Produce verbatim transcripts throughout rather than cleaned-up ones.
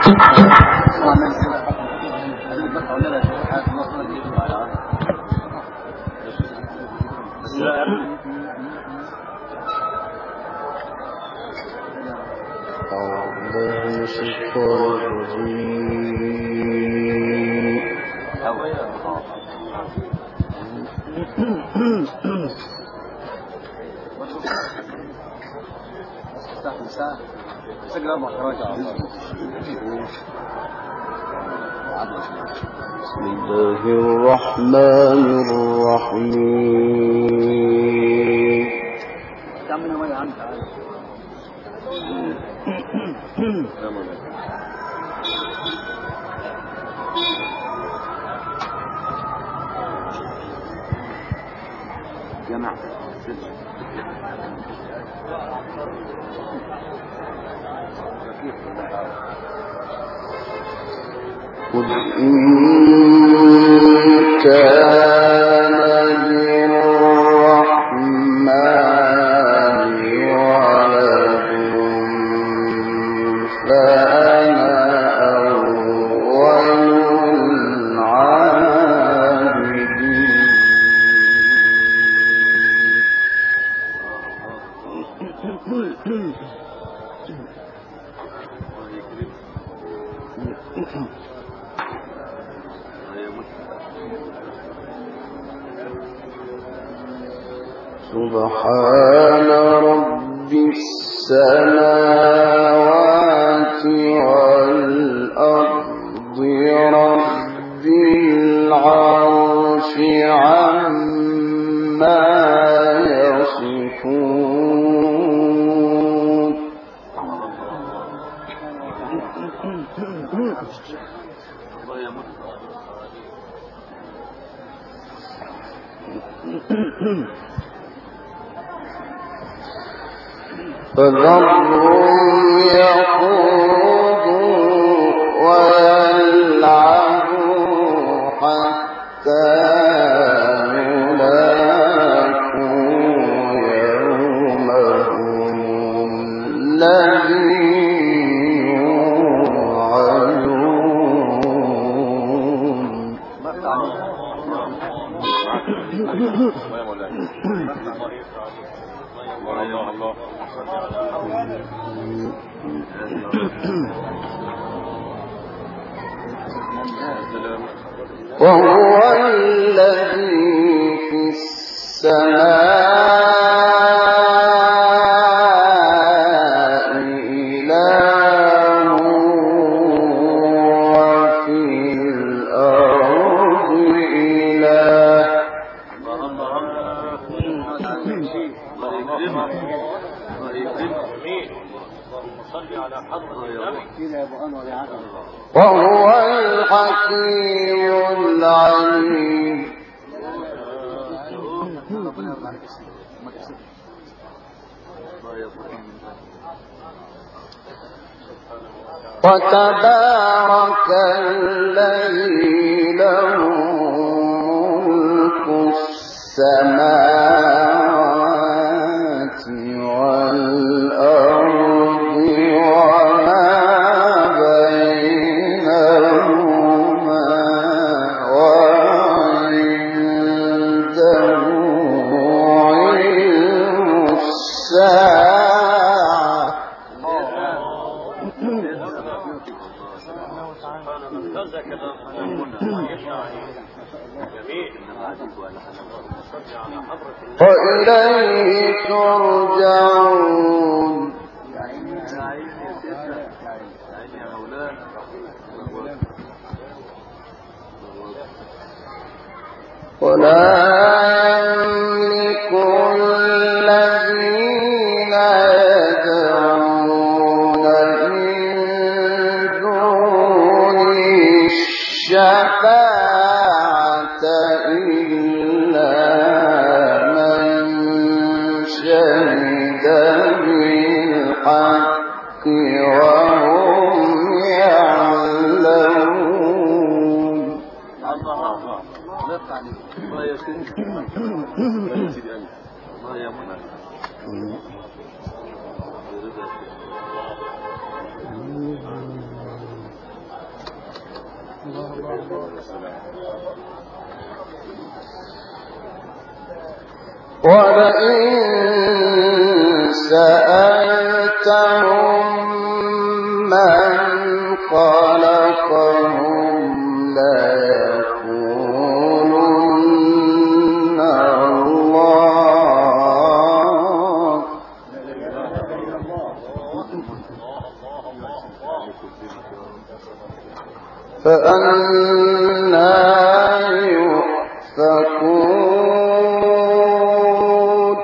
بسم الله الرحمن الرحيم. جماعة قل إن كان للرحمن ولد فأنا أول العابدين. سبحان رب السماوات والأرض رب العرش عما يصفون. فذرهم يخوضوا ويلعبوا حتى يلاقوا يومهم الذي يوعدون. وهو الذي في السماء إله وفي الأرض إله. وهو الحكيم العليم. وتبارك الذي له ملك السماوات والأرض وما بينهما وعنده علم الساعة. وإليه ترجعون. ولا يملك الذين يدعون من دونه الشفاعة إلا من شهد بالحق وهم يعلمون. ولئن سألتهم من خلقهم ليقولن الله فأنى يؤفكون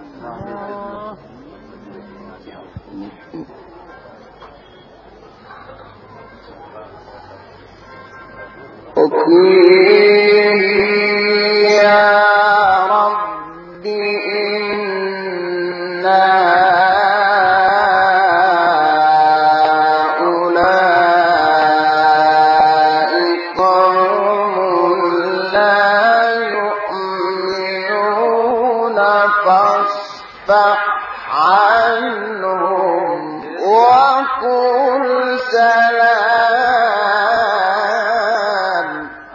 وقيل يا رب إن هؤلاء قوم لا يؤمنون فاصفح عنهم وقل سلام.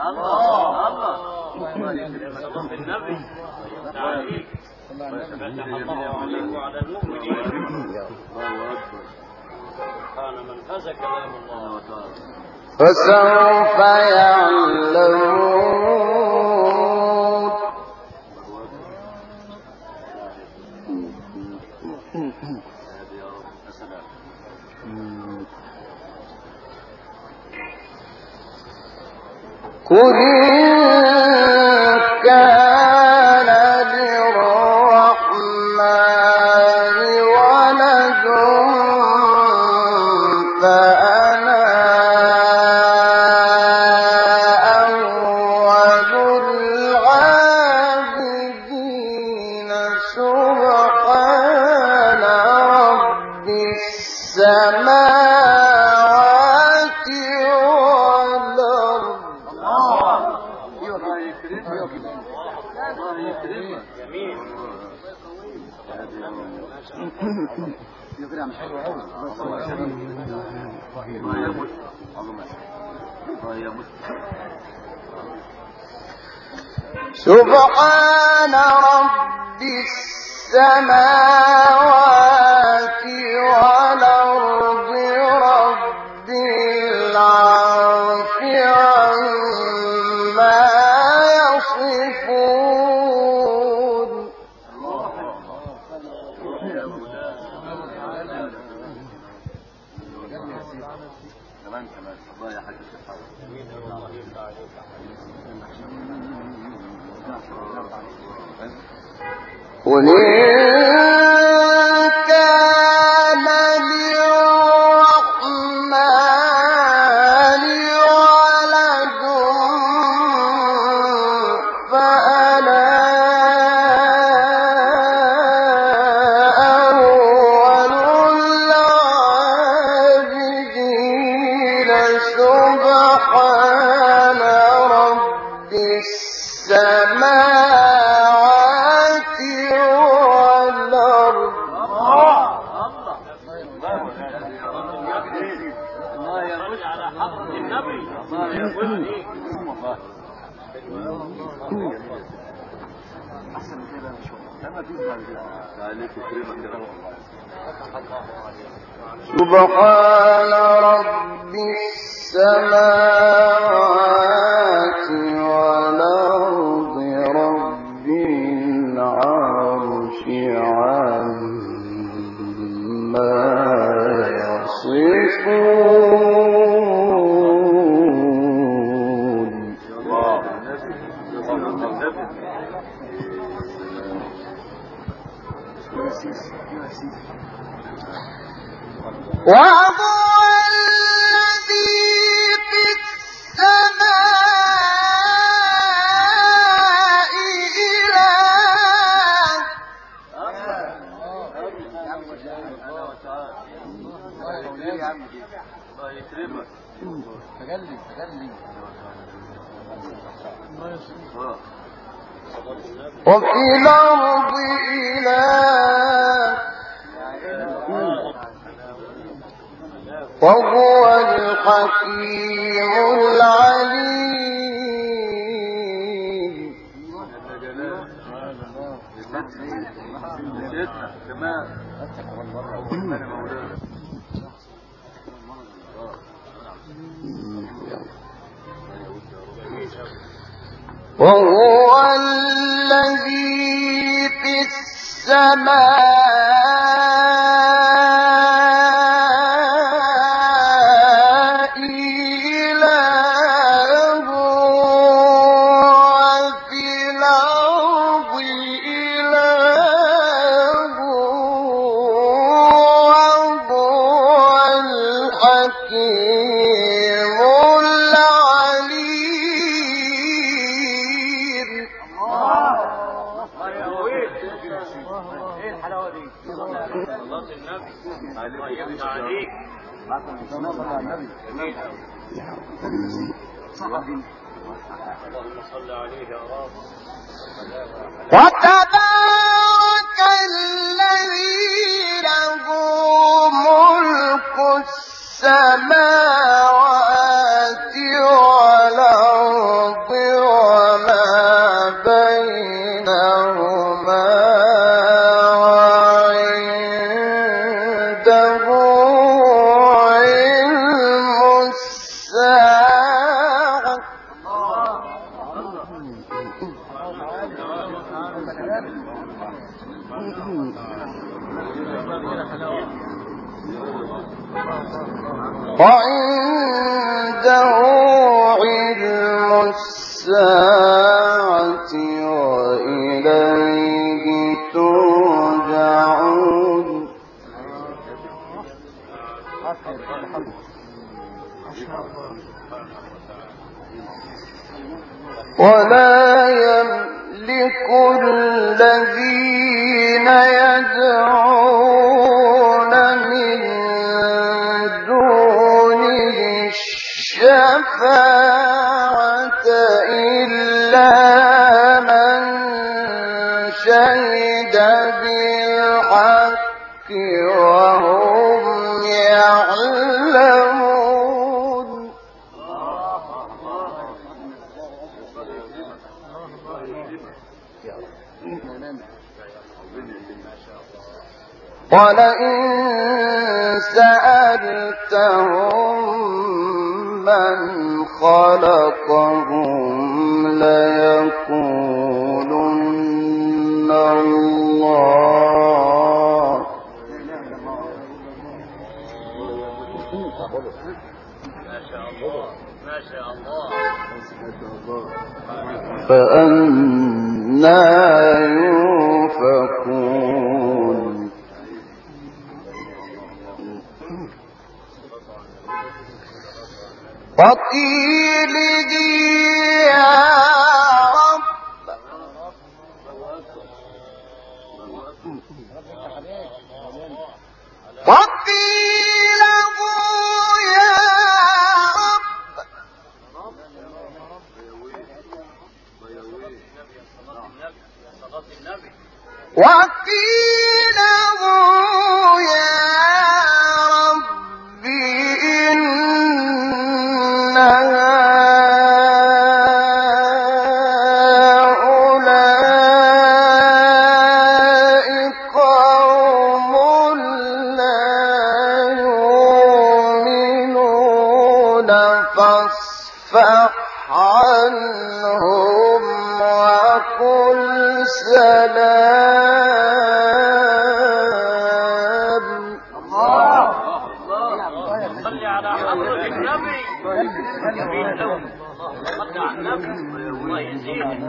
فسوف يعلمون. قل إن كان للرحمن ولد فأنا أول العابدين سبحان رب السماوات والأرض. سبحان رب السماوات والأرض رب العرش عما يصفون. قل إن كان للرحمن ولد فأنا أول العابدين سبحان رب السماوات والأرض. الله يرد على حق النبي. الله يقول احسن كده لما تسمع عليك كريمه كده. سبحان رب السماوات والأرض رب العرش عما يصفون. وهو الذي في السماء إله. وفي الأرض إله وهو الحكيم العليم. وهو الذي في السماء إله وفي الأرض إله وهو الحكيم العليم. ايه الحلاوه دي؟ صلاه النبي عليك عليك اللهم صل عليه يا رب. وتبارك الذي له ملك السماوات والأرض وما بينهما وعنده علم الساعة. وعنده علم الساعة وإليه ترجعون. ولا يملك الذين يدعون من دونه الشفاعة إلا من شهد بالحق وهم يعلمون. ولئن سألتهم من خلقهم ليقولن الله. ما شاء الله ما شاء الله. فأنى يؤفكون. وقيله يا رب وقيله يا رب وقيله يا رب إن هؤلاء قوم لا يؤمنون فاصفح عنهم وقل سلام. صل على حضرة النبي. جميل قوي. صل على النبي الله يزيد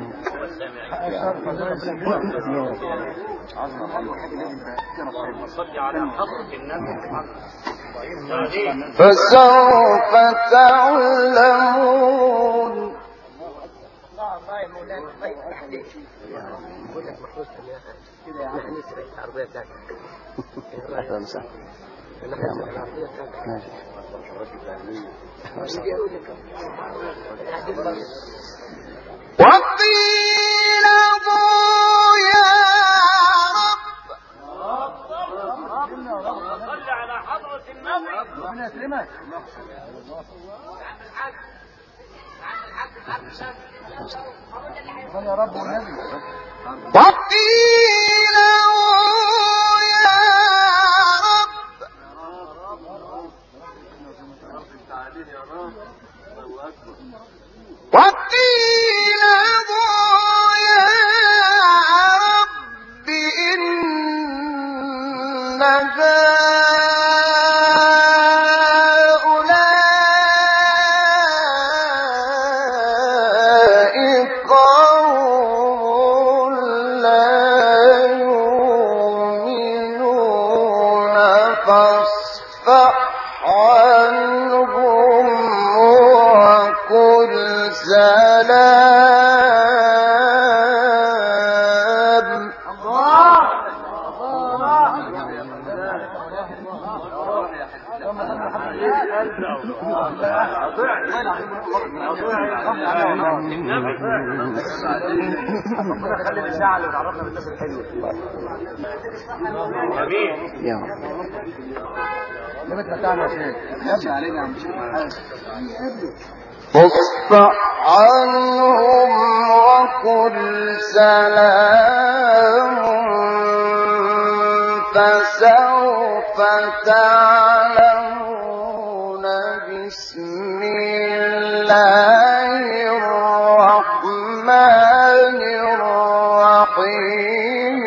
اللهم صل على حضرة النبي. فسوف تعلمون. وقيل يا رب صل على حضرة النبي. ربنا يكرمك. يا رب والنبي. وقيل يا رب وقيل يا رب إن هؤلاء قوم لا يؤمنون فاصفح عنهم وقل سلام. فاصفح عنهم وقل سلام فسوف تعلمون. بسم الله الرحمن الرحيم.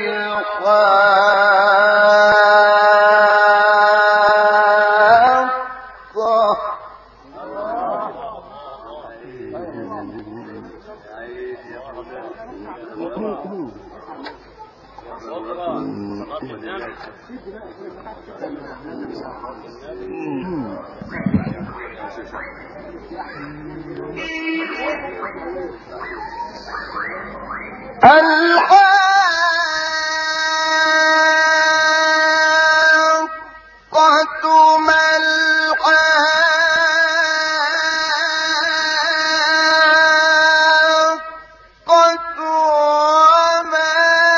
الحاقة ما الحاقة وما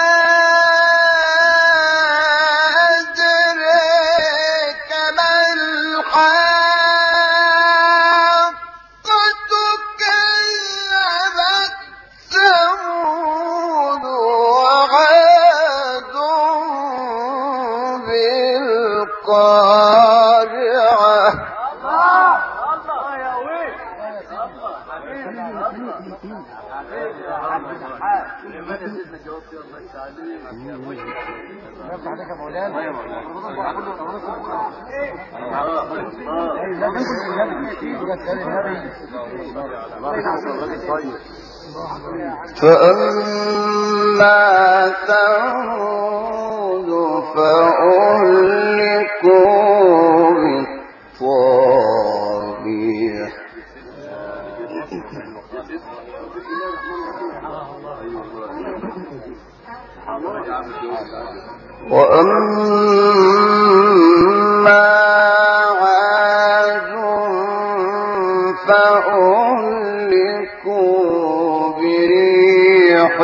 أدراك ما الحاقة. كذبت ثمود وعاد بالقارعة. فأما ثمود فأهلكوا بالطاغية. وأما عاد فأهلكوا بريح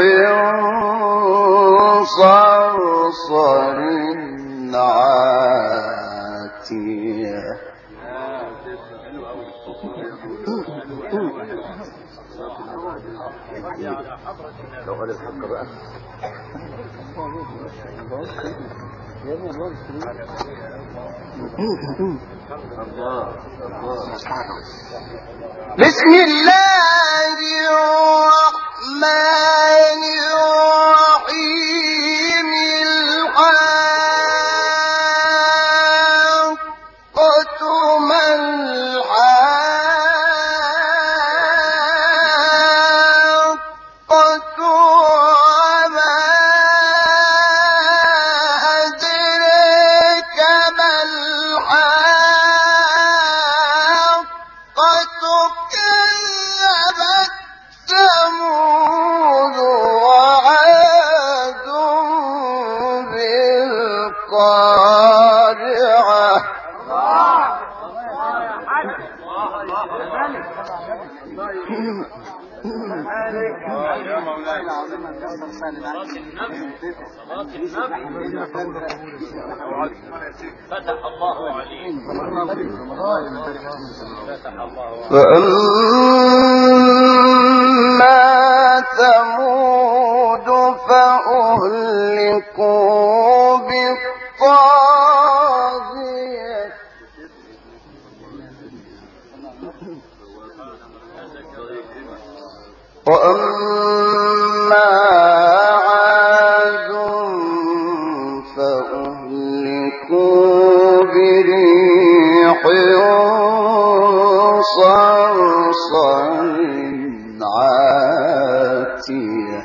صرصر عاتية. لو قال الحق بقى بسم الله الرحمن الرحيم. الحاقة ما الحاقة وما أدراك ما الحاقة. كذبت ثمود وعاد بالقارعة. يا مولانا صلاة النبي صلاة النبي فتح الله عليك فتح الله عليك. فأما ثمود فأهلكوا بالطاغية وأما عاد فأهلكوا بريح صرصر عاتية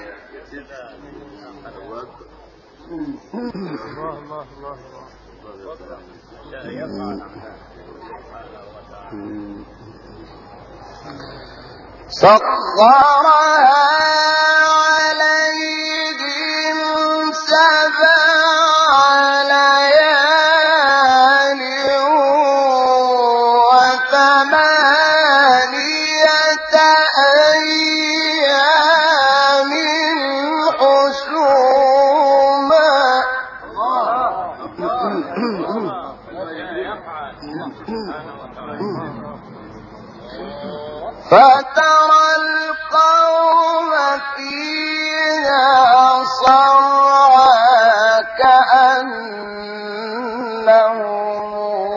سخرها عليهم سبع ليال وثمانية أيام حسوما فترى القوم فيها صرعى كأنهم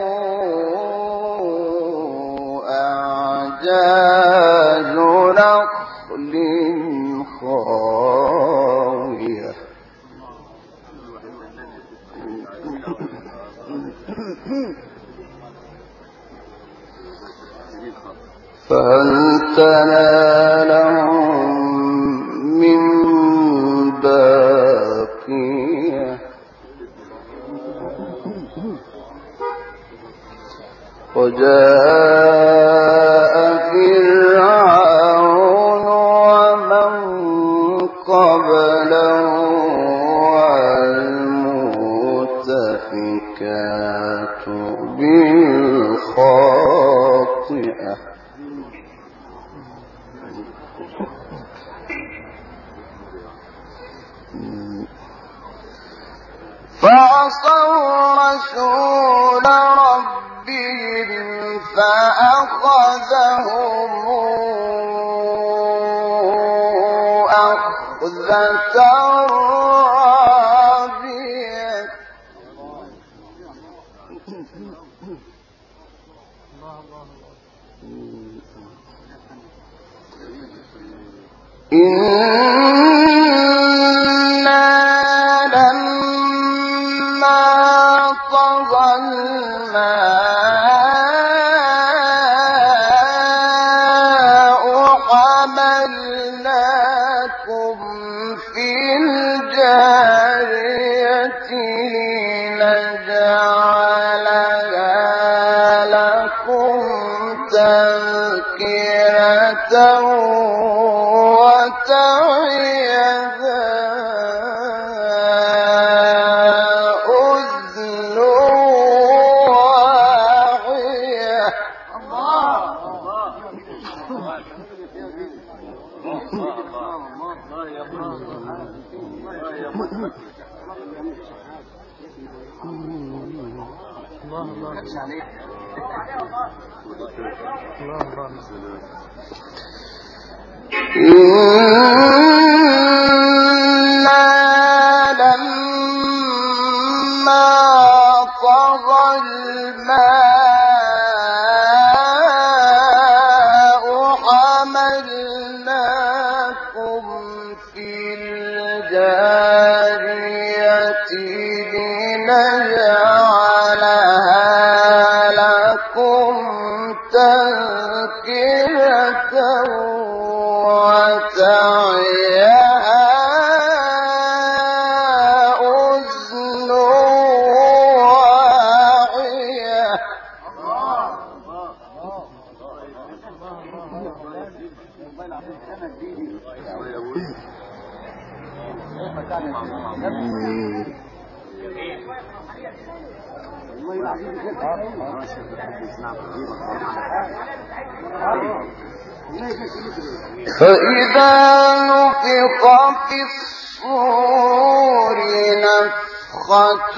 أعجاز نخل خاوية فهل ترى لهم من باقية وجاء فرعون ومن قبله والمؤتفكات بالخاطئة فعصوا رسول ربهم فأخذهم أخذة رابية إنا لما طغى الماء حملناكم في الجارية لنجعلها لكم تذكرة وتعيها أذن واعية. إنا لما طغى الماء حملناكم في الجارية لنجعلها لكم تذكرة وتعيها أذن واعية. فإذا نفخ في الصور نفخة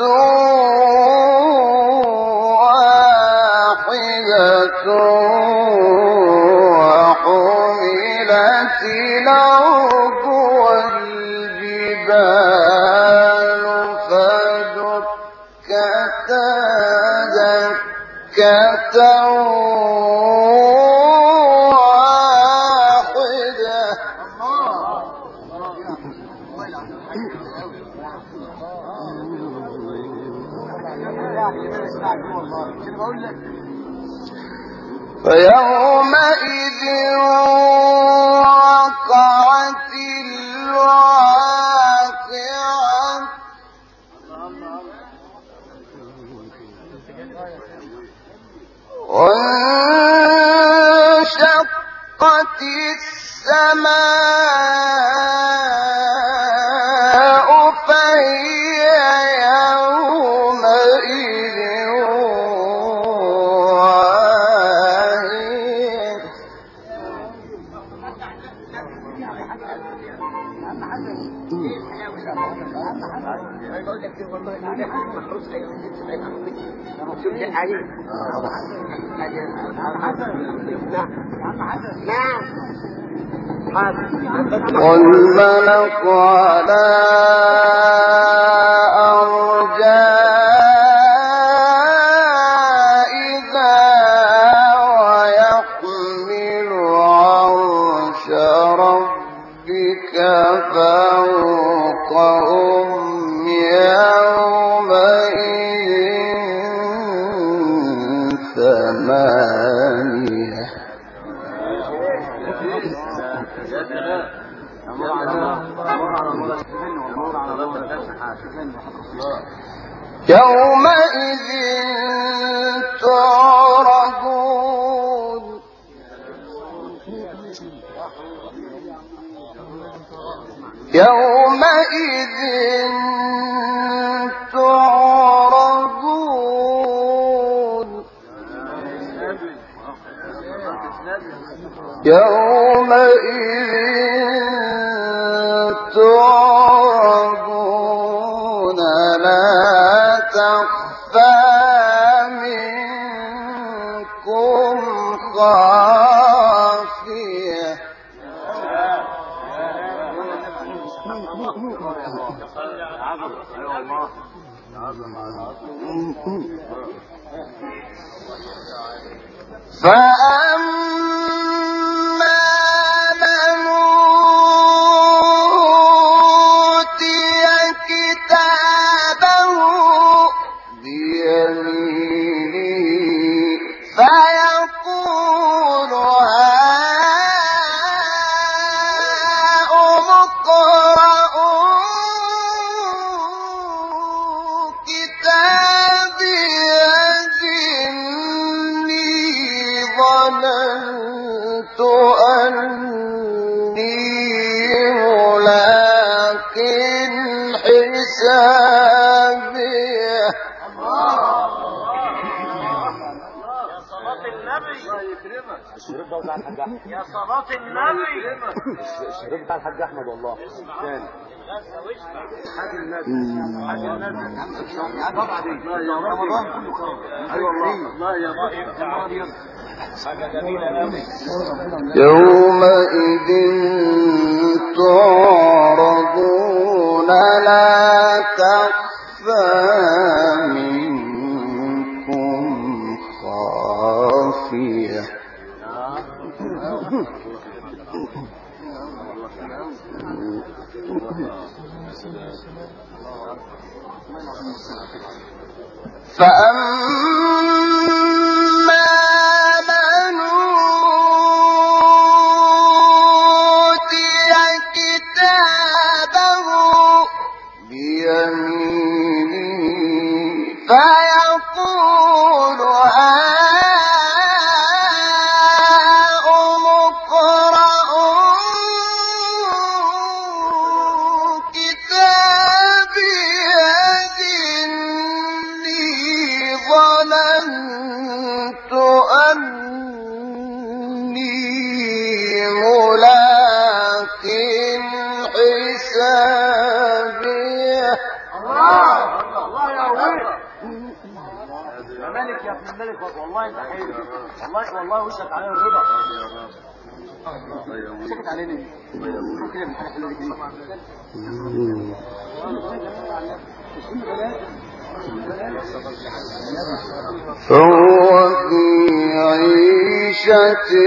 واحدة وحملت الأرض والجبال فدكتا دكة فيومئذ وقعت الواقعة وانشقت السماء فهي يومئذ والملك على أرجائها ويحمل عرش ربك فوقهم يومئذ ثمانية. يومئذ تعرضون يومئذ تعرضون يومئذ تعرضون لا تخفى منكم خافية. فأما من أوتي كتابه بيمينه فيقول هاؤم اقرءوا كتابيه إني ظننت أني ملاق حسابيه. يا صلاة النبي الشريط بتاع الحاج احمد والله تاني حاج النبي حاج النبي طبعا رمضان كله خير اي والله الله يا رب حاجه جميله قوي. يومئذ تعرضون لا تخفى منكم خافية. فأما من أوتي كتابه بيمينه فيقول هاؤم اقرءوا كتابيه إني ظننت أني يا ملك يا ابن الملك والله انت حلو والله والله وشك عليه الرضا سكت علينا كده من حاجه حلوه دي فهو في عيشة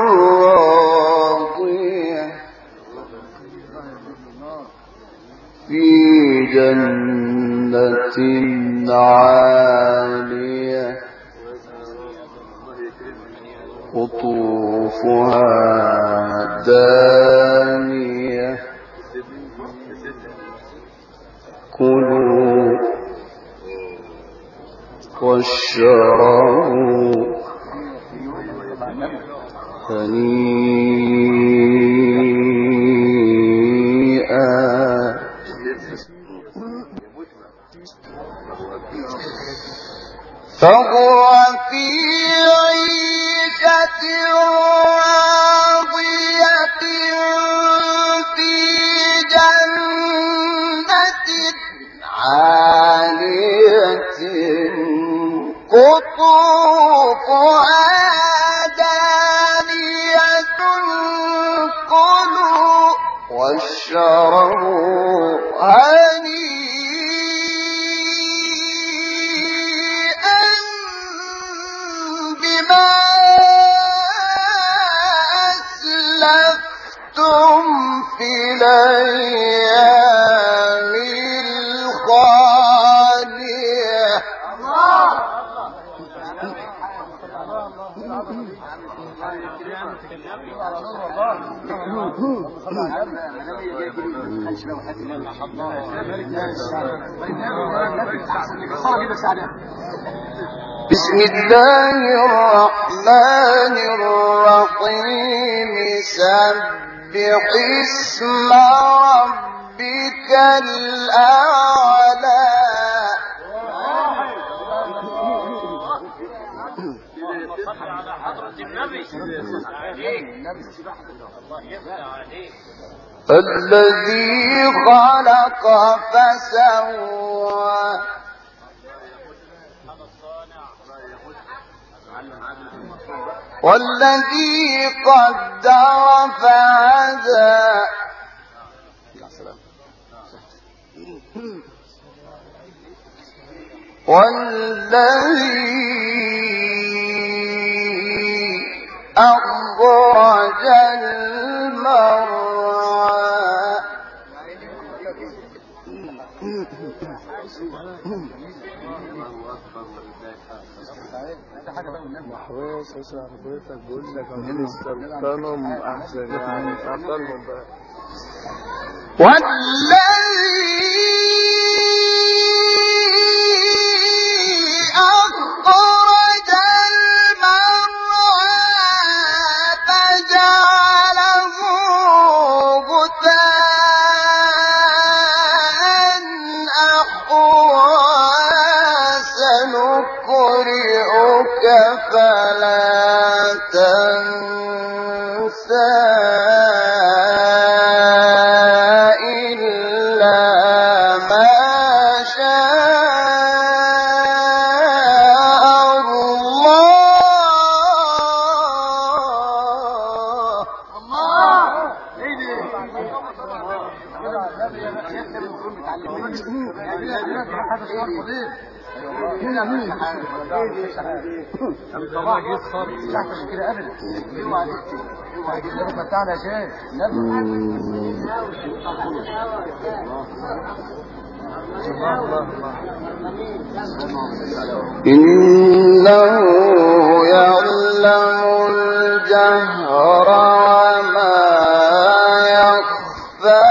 راضية في جنة عالية قطوفها دانية كلوا واشربوا هنيئا فهو في عيشة راضية في جنة عالية قطوفها دانية كلوا واشربوا هنيئا بما أسلفتم في الأيام الخالية. بسم الله الرحمن الرحيم سبح اسم ربك الأعلى. على حضرة النبي الذي خلق فسوى والذي قدر فهدى والذي أخرج المرعى محروس اسمع حضرتك بقول لك عايزين نستلطنهم احسن يعني نستلطنهم بقى. والذي أخرج المرعى فجعله غثاء أحوى سنقرئك فلا تنسى إلا ما شاء الله. الله ايه دي إنه يعلم الجهر وما يخفى.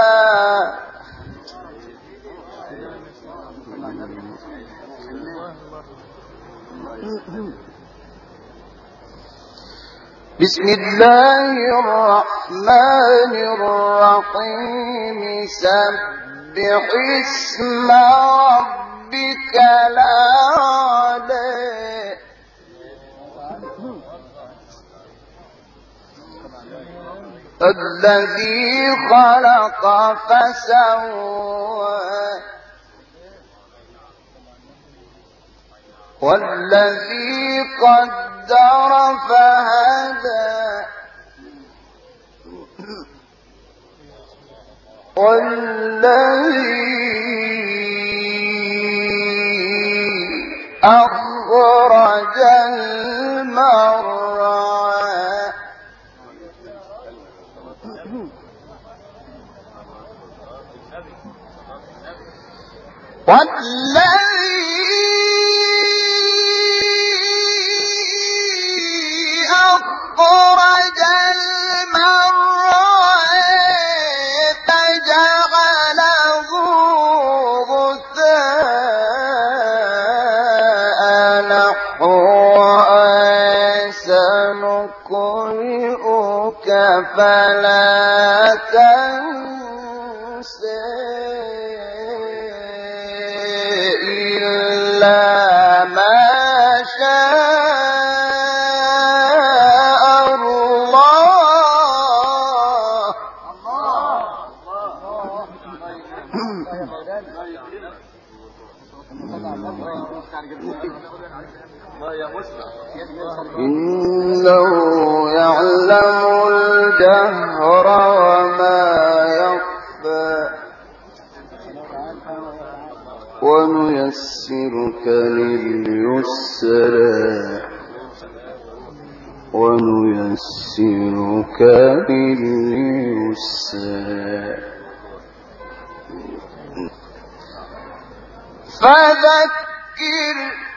بسم الله الرحمن الرحيم سبح اسم ربك الأعلى. الذي خلق فسوى والذي قدر فهدى والذي أخرج المرعى والذي أخرج المرعى فجعله غثاء نحوا سنقرئك فلا تنسى إلا ما شاء الله. إنه يعلم الجهر وما يخفى ونيسرك لليسرى ونيسرك لليسرى فذكر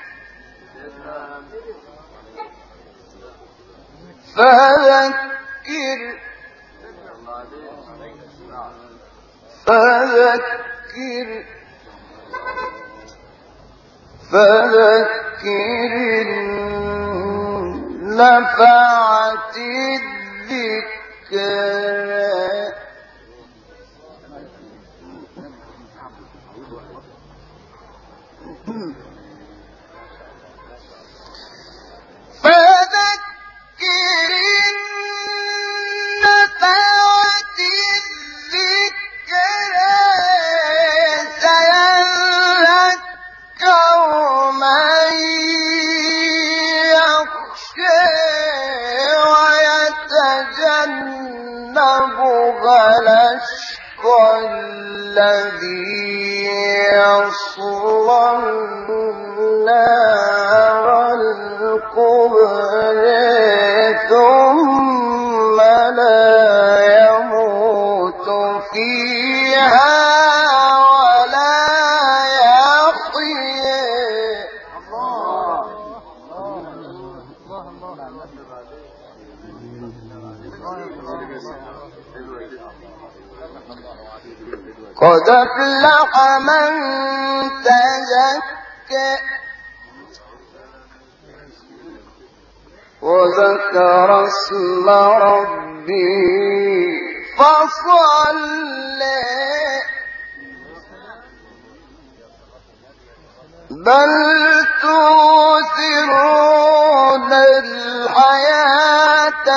فذكر فذكر فذكر نفعت الذكرى فذكر نفعت الذكرى سيذكر من يخشى ويتجنبها الأشقى الذي يصلى النار الكبرى ثم لا يموت فيها ولا يحيى. قد أفلح من تزكى وذكر اسم ربه فصلى بل تؤثرون الحياة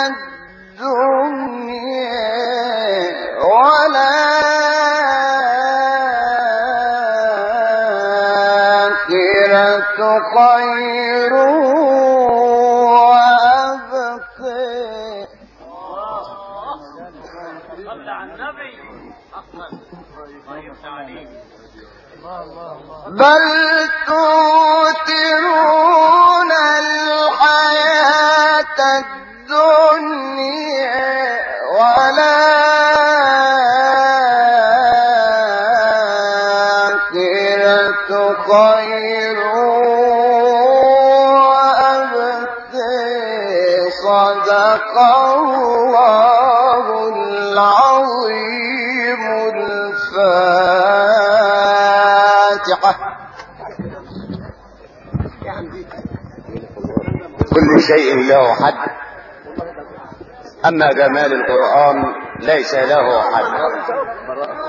الدنيا والآخرة خير بل تؤثرون الحياة الدنيا والآخرة خير وأبقى. صدق الله العظيم. الفاتحة. كل شيء له حد، أما جمال القرآن ليس له حد.